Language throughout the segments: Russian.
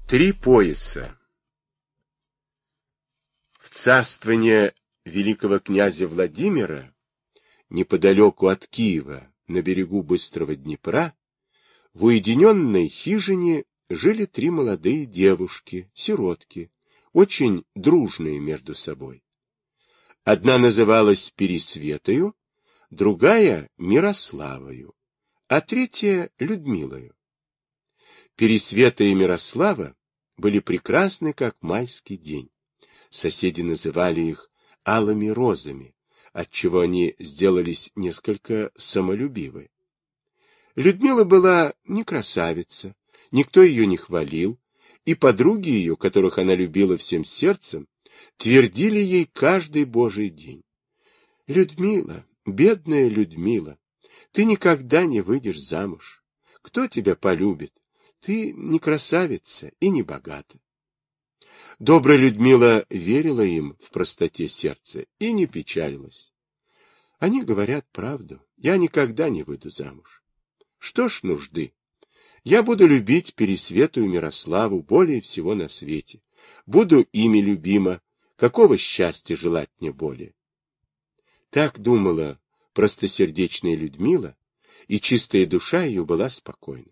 Три пояса. В царствование великого князя Владимира, неподалеку от Киева, на берегу быстрого Днепра, в уединенной хижине жили три молодые девушки, сиротки, очень дружные между собой. Одна называлась Пересветою, другая — Мирославою, а третья — Людмилою. Пересвета и Мирослава были прекрасны, как майский день. Соседи называли их алыми розами, отчего они сделались несколько самолюбивы. Людмила была не красавица, никто ее не хвалил, и подруги ее, которых она любила всем сердцем, твердили ей каждый божий день: «Людмила, бедная Людмила, ты никогда не выйдешь замуж. Кто тебя полюбит? Ты не красавица и не богата». Добрая Людмила верила им в простоте сердца и не печалилась. Они говорят правду, я никогда не выйду замуж. Что ж нужды? Я буду любить Пересвету и Мирославу более всего на свете. Буду ими любима. Какого счастья желать мне более? Так думала простосердечная Людмила, и чистая душа ее была спокойна.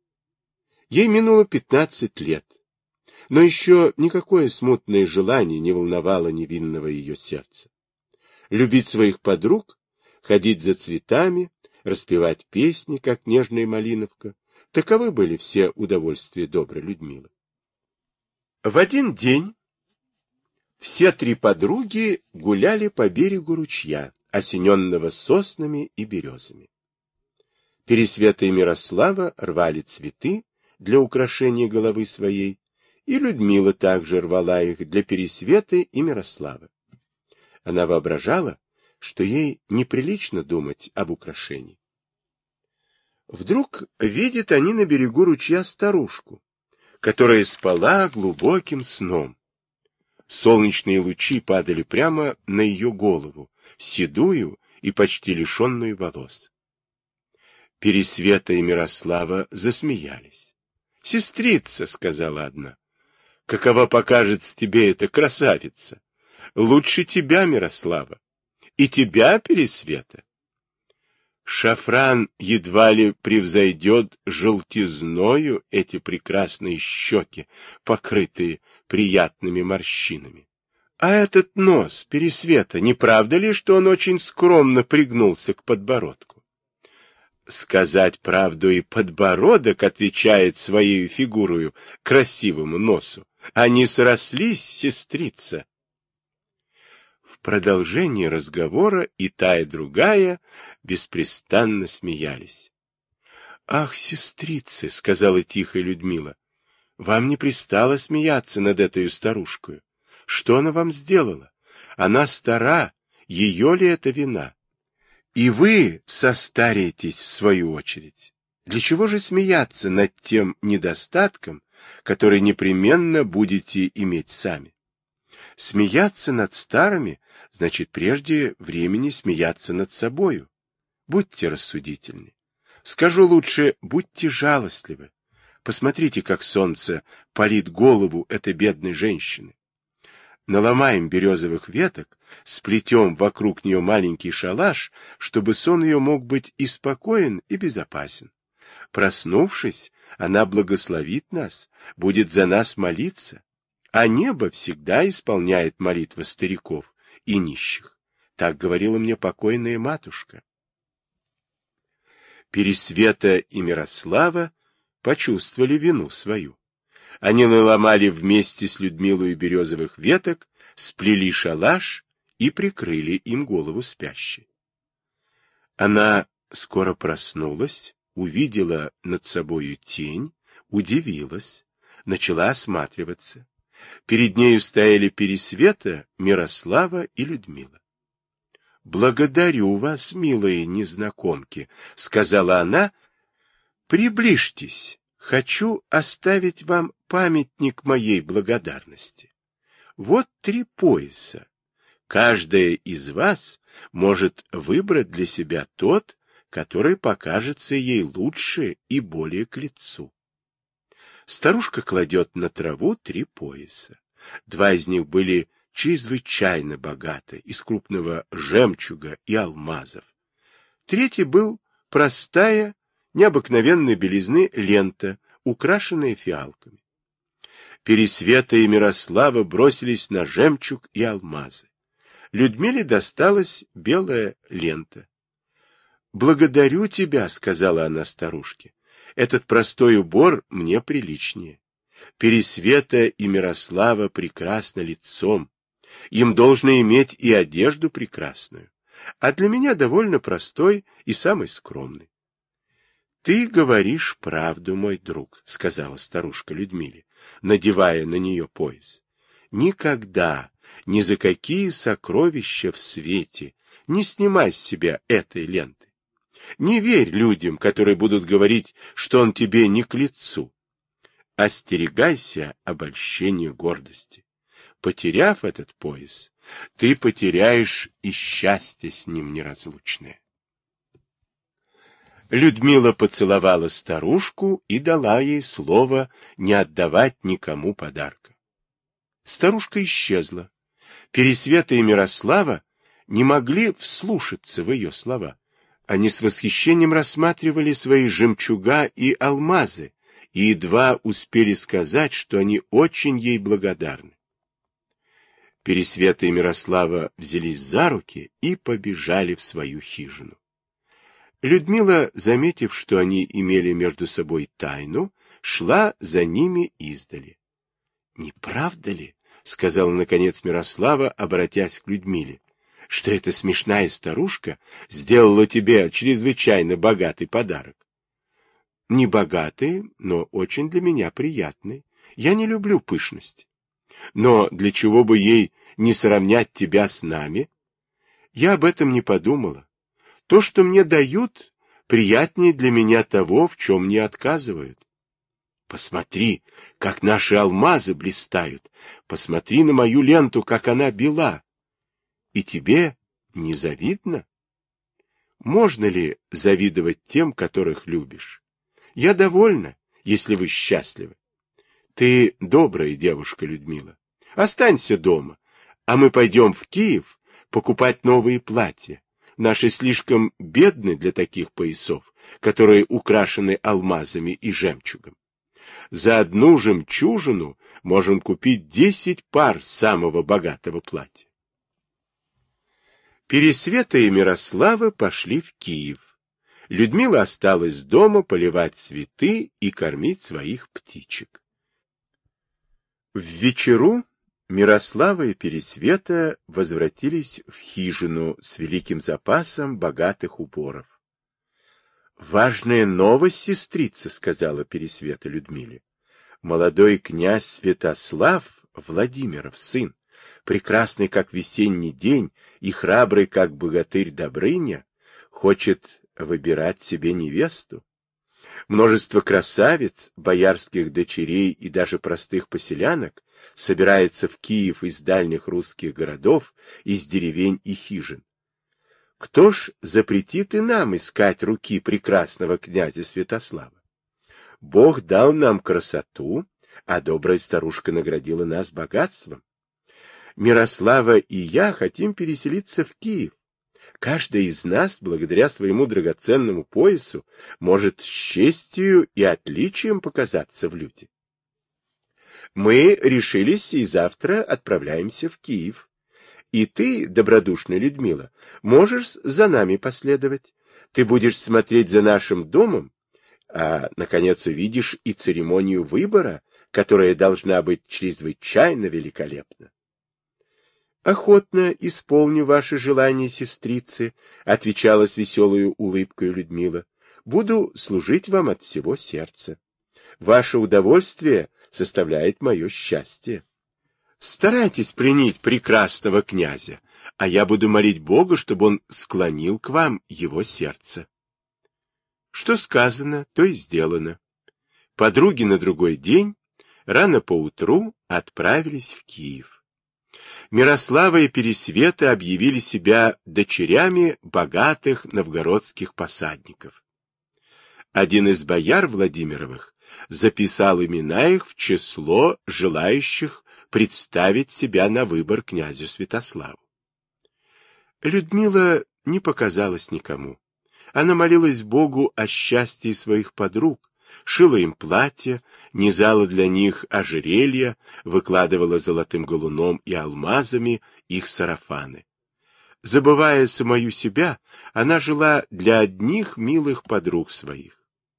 Ей минуло 15 лет, но еще никакое смутное желание не волновало невинного ее сердца. Любить своих подруг, ходить за цветами, распевать песни, как нежная малиновка — таковы были все удовольствия доброй Людмилы. В один день все три подруги гуляли по берегу ручья, осененного соснами и березами. Пересвета и Мирослава рвали цветы для украшения головы своей, и Людмила также рвала их для Пересветы и Мирославы. Она воображала, что ей неприлично думать об украшении. Вдруг видят они на берегу ручья старушку, которая спала глубоким сном. Солнечные лучи падали прямо на ее голову, седую и почти лишенную волос. Пересвета и Мирослава засмеялись. — Сестрица, — сказала одна, — какова покажется тебе эта красавица? Лучше тебя, Мирослава, и тебя, Пересвета. Шафран едва ли превзойдет желтизною эти прекрасные щеки, покрытые приятными морщинами. А этот нос, Пересвета, не правда ли, что он очень скромно пригнулся к подбородку? Сказать правду, и подбородок отвечает своей фигурою красивому носу. Они срослись, сестрица. В продолжении разговора и та, и другая беспрестанно смеялись. — Ах, сестрицы, — сказала тихо Людмила, — вам не пристало смеяться над этой старушкой. Что она вам сделала? Она стара, ее ли это вина? И вы состареетесь в свою очередь. Для чего же смеяться над тем недостатком, который непременно будете иметь сами? Смеяться над старыми значит прежде времени смеяться над собою. Будьте рассудительны. Скажу лучше, будьте жалостливы. Посмотрите, как солнце палит голову этой бедной женщины. Наломаем березовых веток, сплетем вокруг нее маленький шалаш, чтобы сон ее мог быть и спокоен, и безопасен. Проснувшись, она благословит нас, будет за нас молиться, а небо всегда исполняет молитвы стариков и нищих. Так говорила мне покойная матушка. Пересвета и Мирослава почувствовали вину свою. Они наломали вместе с Людмилой березовых веток, сплели шалаш и прикрыли им голову спящей. Она скоро проснулась, увидела над собою тень, удивилась, начала осматриваться. Перед нею стояли Пересвета, Мирослава и Людмила. — Благодарю вас, милые незнакомки, — сказала она. — Приближьтесь. Хочу оставить вам памятник моей благодарности. Вот 3 пояса. Каждая из вас может выбрать для себя тот, который покажется ей лучше и более к лицу. Старушка кладет на траву 3 пояса. 2 из них были чрезвычайно богаты, из крупного жемчуга и алмазов. 3-й был простая, необыкновенной белизны лента, украшенная фиалками. Пересвета и Мирослава бросились на жемчуг и алмазы. Людмиле досталась белая лента. «Благодарю тебя», — сказала она старушке. «Этот простой убор мне приличнее. Пересвета и Мирослава прекрасно лицом. Им должно иметь и одежду прекрасную, а для меня довольно простой и самый скромный». «Ты говоришь правду, мой друг», — сказала старушка Людмиле, надевая на нее пояс. «Никогда, ни за какие сокровища в свете не снимай с себя этой ленты. Не верь людям, которые будут говорить, что он тебе не к лицу. Остерегайся обольщения гордости. Потеряв этот пояс, ты потеряешь и счастье с ним неразлучное». Людмила поцеловала старушку и дала ей слово не отдавать никому подарка. Старушка исчезла. Пересвета и Мирослава не могли вслушаться в ее слова. Они с восхищением рассматривали свои жемчуга и алмазы и едва успели сказать, что они очень ей благодарны. Пересвета и Мирослава взялись за руки и побежали в свою хижину. Людмила, заметив, что они имели между собой тайну, шла за ними издали. — Не правда ли, — сказала наконец Мирослава, обратясь к Людмиле, — что эта смешная старушка сделала тебе чрезвычайно богатый подарок? — Не богатый, но очень для меня приятный. Я не люблю пышность. Но для чего бы ей не сравнять тебя с нами? Я об этом не подумала. То, что мне дают, приятнее для меня того, в чем мне отказывают. Посмотри, как наши алмазы блистают. Посмотри на мою ленту, как она бела. И тебе не завидно? Можно ли завидовать тем, которых любишь? Я довольна, если вы счастливы. Ты добрая девушка, Людмила. Останься дома, а мы пойдем в Киев покупать новые платья. Наши слишком бедны для таких поясов, которые украшены алмазами и жемчугом. За одну жемчужину можем купить 10 пар самого богатого платья. Пересвета и Мирослава пошли в Киев. Людмила осталась дома поливать цветы и кормить своих птичек. В вечеру Мирослава и Пересвета возвратились в хижину с великим запасом богатых уборов. — Важная новость, сестрица, — сказала Пересвета Людмиле. — Молодой князь Святослав, Владимиров сын, прекрасный, как весенний день, и храбрый, как богатырь Добрыня, хочет выбирать себе невесту. Множество красавиц, боярских дочерей и даже простых поселянок собирается в Киев из дальних русских городов, из деревень и хижин. Кто ж запретит и нам искать руки прекрасного князя Святослава? Бог дал нам красоту, а добрая старушка наградила нас богатством. Мирослава и я хотим переселиться в Киев. Каждый из нас, благодаря своему драгоценному поясу, может с честью и отличием показаться в люди. Мы решились и завтра отправляемся в Киев. И ты, добродушная Людмила, можешь за нами последовать. Ты будешь смотреть за нашим домом, а, наконец, увидишь и церемонию выбора, которая должна быть чрезвычайно великолепна. — Охотно исполню ваше желание, сестрицы, — отвечала с веселой улыбкой Людмила. — Буду служить вам от всего сердца. Ваше удовольствие составляет мое счастье. Старайтесь пленить прекрасного князя, а я буду молить Бога, чтобы он склонил к вам его сердце. Что сказано, то и сделано. Подруги на другой день, рано поутру, отправились в Киев. Мирослава и Пересвета объявили себя дочерями богатых новгородских посадников. Один из бояр Владимировых записал имена их в число желающих представить себя на выбор князю Святославу. Людмила не показалась никому. Она молилась Богу о счастье своих подруг, шила им платья, низала для них ожерелья, выкладывала золотым галуном и алмазами их сарафаны. Забывая самую себя, она жила для одних милых подруг своих.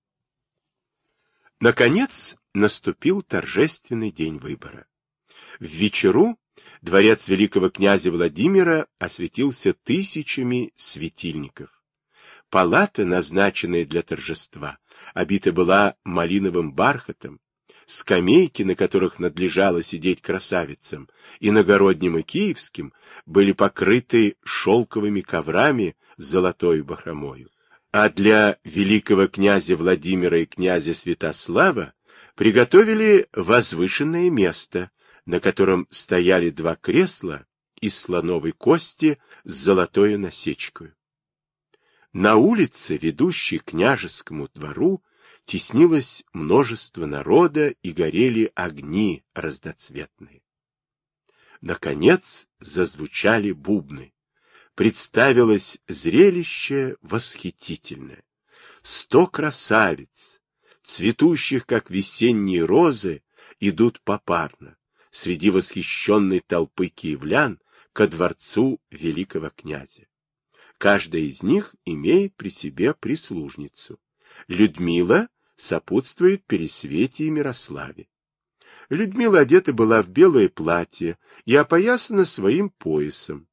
Наконец наступил торжественный день выбора. В вечеру дворец великого князя Владимира осветился тысячами светильников. Палата, назначенная для торжества, обита была малиновым бархатом, скамейки, на которых надлежало сидеть красавицам, иногородним и киевским, были покрыты шелковыми коврами с золотой бахромою. А для великого князя Владимира и князя Святослава приготовили возвышенное место, на котором стояли два кресла из слоновой кости с золотою насечкой. На улице, ведущей к княжескому двору, теснилось множество народа и горели огни разноцветные. Наконец зазвучали бубны. Представилось зрелище восхитительное. 100 красавиц, цветущих, как весенние розы, идут попарно, среди восхищенной толпы киевлян, ко дворцу великого князя. Каждая из них имеет при себе прислужницу. Людмила сопутствует Пересвете и Мирославе. Людмила одета была в белое платье и опоясана своим поясом.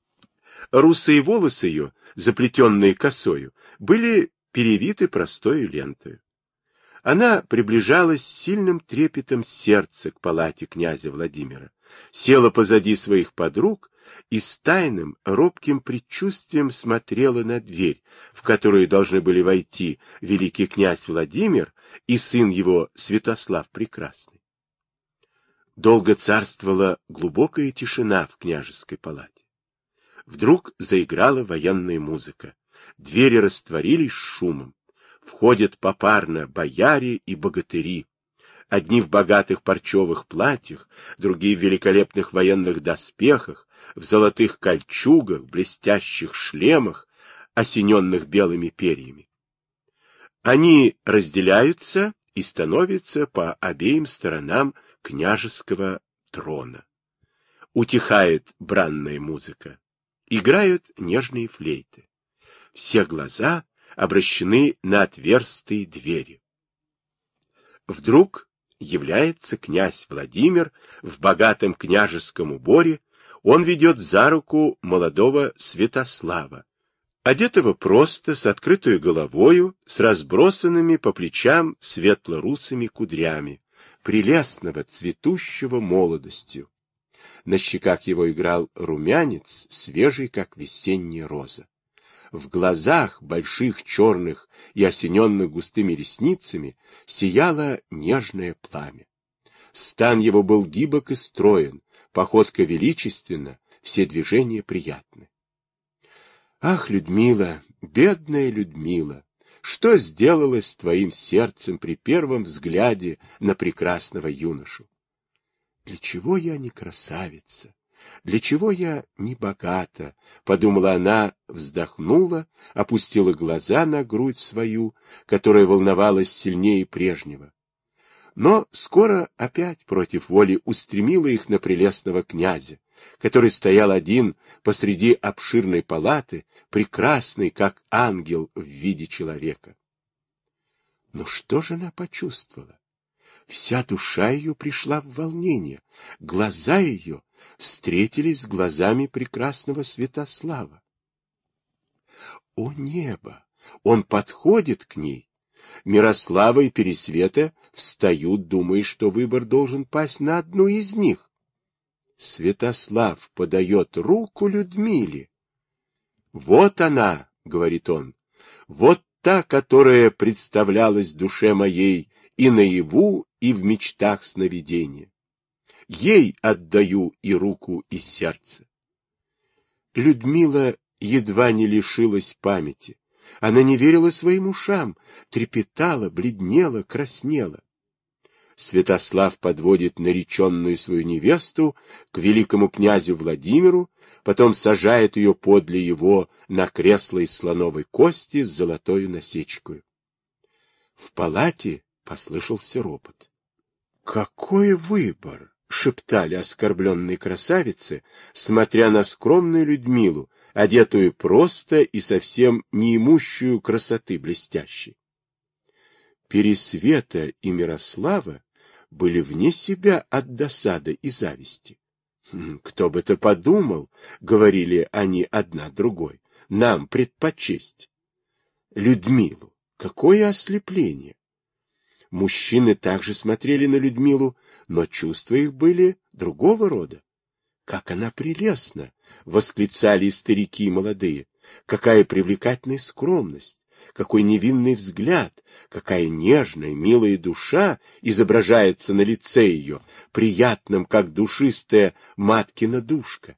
Русые волосы ее, заплетенные косою, были перевиты простою лентою. Она приближалась с сильным трепетом сердца к палате князя Владимира, села позади своих подруг и с тайным, робким предчувствием смотрела на дверь, в которую должны были войти великий князь Владимир и сын его Святослав Прекрасный. Долго царствовала глубокая тишина в княжеской палате. Вдруг заиграла военная музыка. Двери растворились шумом. Входят попарно бояре и богатыри. Одни в богатых парчевых платьях, другие в великолепных военных доспехах, в золотых кольчугах, блестящих шлемах, осененных белыми перьями. Они разделяются и становятся по обеим сторонам княжеского трона. Утихает бранная музыка. Играют нежные флейты. Все глаза обращены на отверстые двери. Вдруг является князь Владимир в богатом княжеском уборе. Он ведет за руку молодого Святослава, одетого просто, с открытой головою, с разбросанными по плечам светло-русыми кудрями, прелестного, цветущего молодостью. На щеках его играл румянец, свежий, как весенняя роза. В глазах, больших, черных и осененных густыми ресницами, сияло нежное пламя. Стан его был гибок и строен, походка величественна, все движения приятны. Ах, Людмила, бедная Людмила, что сделалось с твоим сердцем при первом взгляде на прекрасного юношу? Для чего я не красавица? Для чего я не богата? Подумала она, вздохнула, опустила глаза на грудь свою, которая волновалась сильнее прежнего. Но скоро опять против воли устремила их на прелестного князя, который стоял один посреди обширной палаты, прекрасный, как ангел в виде человека. Но что же она почувствовала? Вся душа ее пришла в волнение, глаза ее встретились с глазами прекрасного Святослава. О небо! Он подходит к ней. Мирослава и Пересвета встают, думая, что выбор должен пасть на одну из них. Святослав подает руку Людмиле. «Вот она, — говорит он, — вот та, которая представлялась душе моей и наяву, и в мечтах сновидения. Ей отдаю и руку, и сердце». Людмила едва не лишилась памяти. Она не верила своим ушам, трепетала, бледнела, краснела. Святослав подводит нареченную свою невесту к великому князю Владимиру, потом сажает ее подле его на кресло из слоновой кости с золотою насечкою. В палате послышался ропот. «Какой выбор!» — шептали оскорбленные красавицы, смотря на скромную Людмилу, одетую просто и совсем неимущую красоты блестящей. Пересвета и Мирослава были вне себя от досады и зависти. «Кто бы то подумал, — говорили они одна другой, — нам предпочесть Людмилу. Какое ослепление!» Мужчины также смотрели на Людмилу, но чувства их были другого рода. «Как она прелестна!» — восклицали и старики, и молодые. «Какая привлекательная скромность! Какой невинный взгляд! Какая нежная, милая душа изображается на лице ее, приятным, как душистая маткина душка!»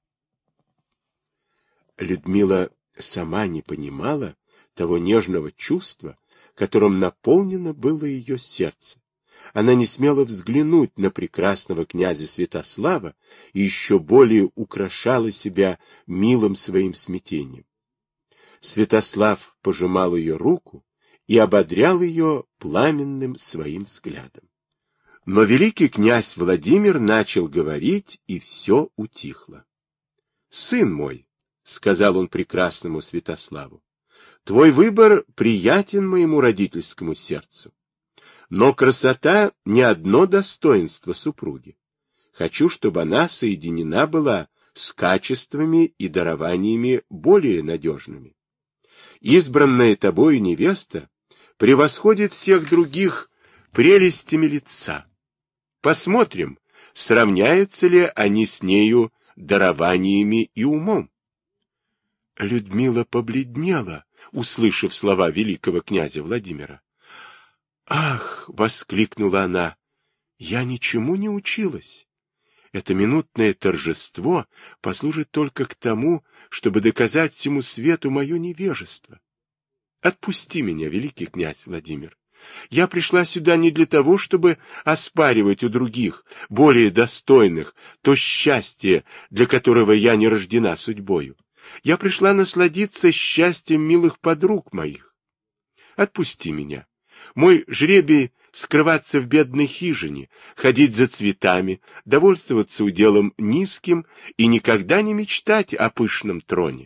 Людмила сама не понимала того нежного чувства, которым наполнено было ее сердце. Она не смела взглянуть на прекрасного князя Святослава и еще более украшала себя милым своим смятением. Святослав пожимал ее руку и ободрял ее пламенным своим взглядом. Но великий князь Владимир начал говорить, и все утихло. «Сын мой, — сказал он прекрасному Святославу, — твой выбор приятен моему родительскому сердцу. Но красота — не одно достоинство супруги. Хочу, чтобы она соединена была с качествами и дарованиями более надежными. Избранная тобою невеста превосходит всех других прелестями лица. Посмотрим, сравняются ли они с нею дарованиями и умом». Людмила побледнела, услышав слова великого князя Владимира. «Ах!» — воскликнула она. «Я ничему не училась. Это минутное торжество послужит только к тому, чтобы доказать всему свету мое невежество. Отпусти меня, великий князь Владимир. Я пришла сюда не для того, чтобы оспаривать у других, более достойных, то счастье, для которого я не рождена судьбою. Я пришла насладиться счастьем милых подруг моих. Отпусти меня. Мой жребий — скрываться в бедной хижине, ходить за цветами, довольствоваться уделом низким и никогда не мечтать о пышном троне».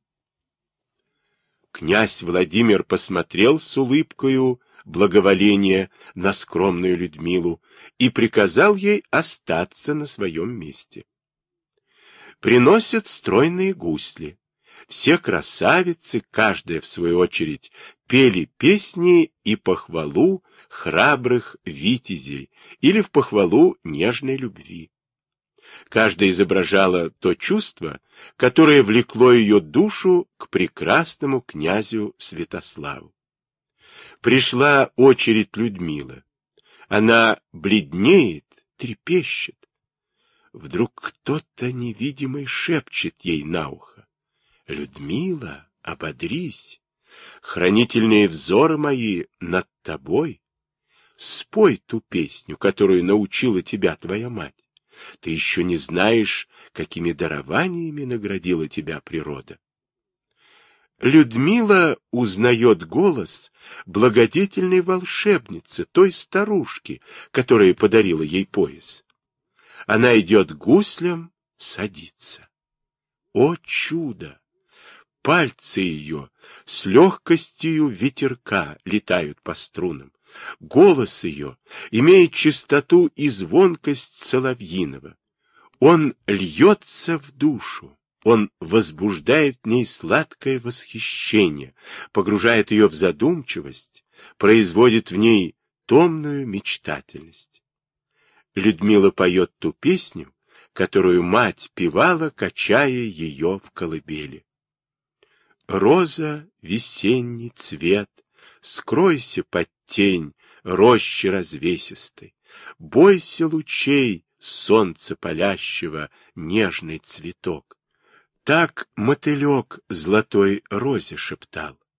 Князь Владимир посмотрел с улыбкою благоволения на скромную Людмилу и приказал ей остаться на своем месте. Приносят стройные гусли. Все красавицы, каждая в свою очередь, пели песни и похвалу храбрых витязей или в похвалу нежной любви. Каждая изображала то чувство, которое влекло ее душу к прекрасному князю Святославу. Пришла очередь Людмилы. Она бледнеет, трепещет. Вдруг кто-то невидимый шепчет ей на ухо: «Людмила, ободрись! Хранительные взоры мои над тобой. Спой ту песню, которую научила тебя твоя мать. Ты еще не знаешь, какими дарованиями наградила тебя природа». Людмила узнает голос благодетельной волшебницы, той старушки, которая подарила ей пояс. Она идет к гуслям, садится. О чудо! Пальцы ее с легкостью ветерка летают по струнам. Голос ее имеет чистоту и звонкость соловьиного. Он льется в душу, он возбуждает в ней сладкое восхищение, погружает ее в задумчивость, производит в ней томную мечтательность. Людмила поет ту песню, которую мать певала, качая ее в колыбели. Роза, весенний цвет, скройся под тень рощи развесистой, бойся лучей солнца палящего, нежный цветок. Так мотылек золотой розе шептал.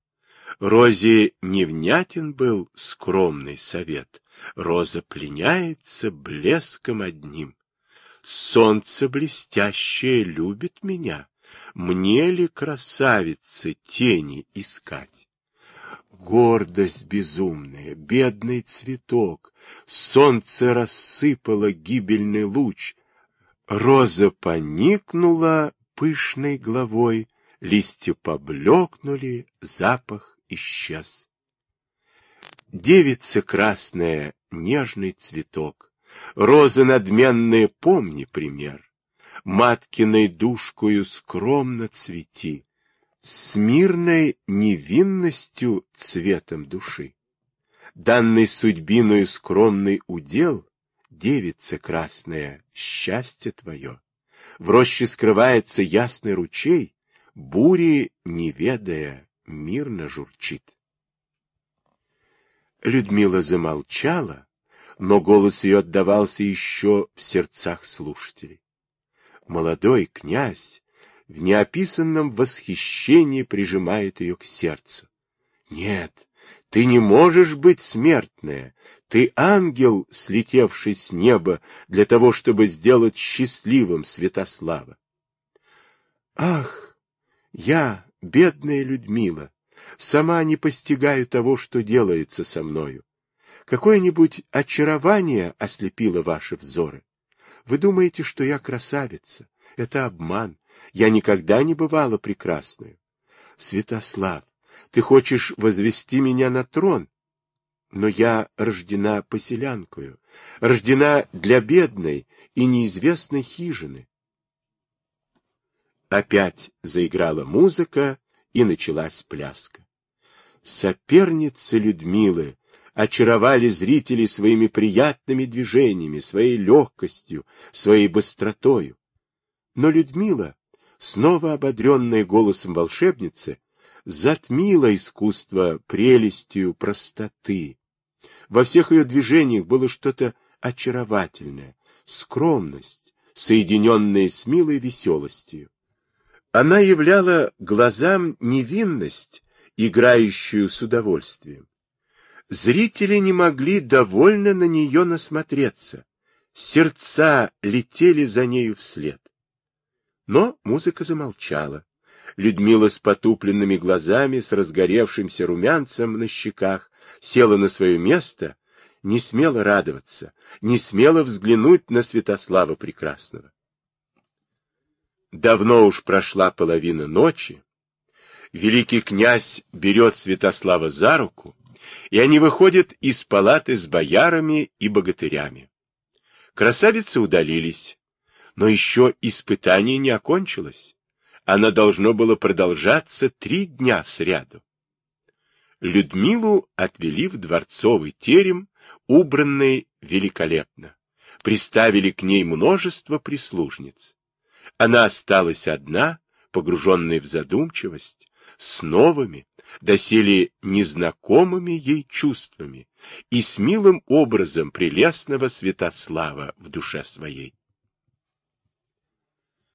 Розе невнятен был скромный совет. Роза пленяется блеском одним. Солнце блестящее любит меня. Мне ли, красавицы, тени искать? Гордость безумная, бедный цветок. Солнце рассыпало гибельный луч. Роза поникнула пышной главой, листья поблекнули, запах исчез. Девица красная, нежный цветок, роза надменная, помни пример. Маткиной душкою скромно цвети, с мирной невинностью цветом души. Данный судьбиною скромный удел, девица красная, счастье твое. В роще скрывается ясный ручей, бури, не ведая, мирно журчит. Людмила замолчала, но голос ее отдавался еще в сердцах слушателей. Молодой князь в неописанном восхищении прижимает ее к сердцу. Нет, ты не можешь быть смертная, ты ангел, слетевший с неба для того, чтобы сделать счастливым Святослава. Ах, я, бедная Людмила, сама не постигаю того, что делается со мною. Какое-нибудь очарование ослепило ваши взоры. Вы думаете, что я красавица. Это обман. Я никогда не бывала прекрасной. Святослав, ты хочешь возвести меня на трон? Но я рождена поселянкою, рождена для бедной и неизвестной хижины. Опять заиграла музыка, и началась пляска. Соперницы Людмилы очаровали зрителей своими приятными движениями, своей легкостью, своей быстротою. Но Людмила, снова ободренная голосом волшебницы, затмила искусство прелестью простоты. Во всех ее движениях было что-то очаровательное, скромность, соединенная с милой веселостью. Она являла глазам невинность, играющую с удовольствием. Зрители не могли довольно на нее насмотреться, сердца летели за нею вслед. Но музыка замолчала. Людмила с потупленными глазами, с разгоревшимся румянцем на щеках, села на свое место, не смела радоваться, не смела взглянуть на Святослава Прекрасного. Давно уж прошла половина ночи. Великий князь берет Святослава за руку, и они выходят из палаты с боярами и богатырями. Красавицы удалились, но еще испытание не окончилось. Оно должно было продолжаться 3 дня сряду. Людмилу отвели в дворцовый терем, убранный великолепно. Приставили к ней множество прислужниц. Она осталась одна, погруженная в задумчивость, с новыми, доселе незнакомыми ей чувствами и с милым образом прелестного Святослава в душе своей.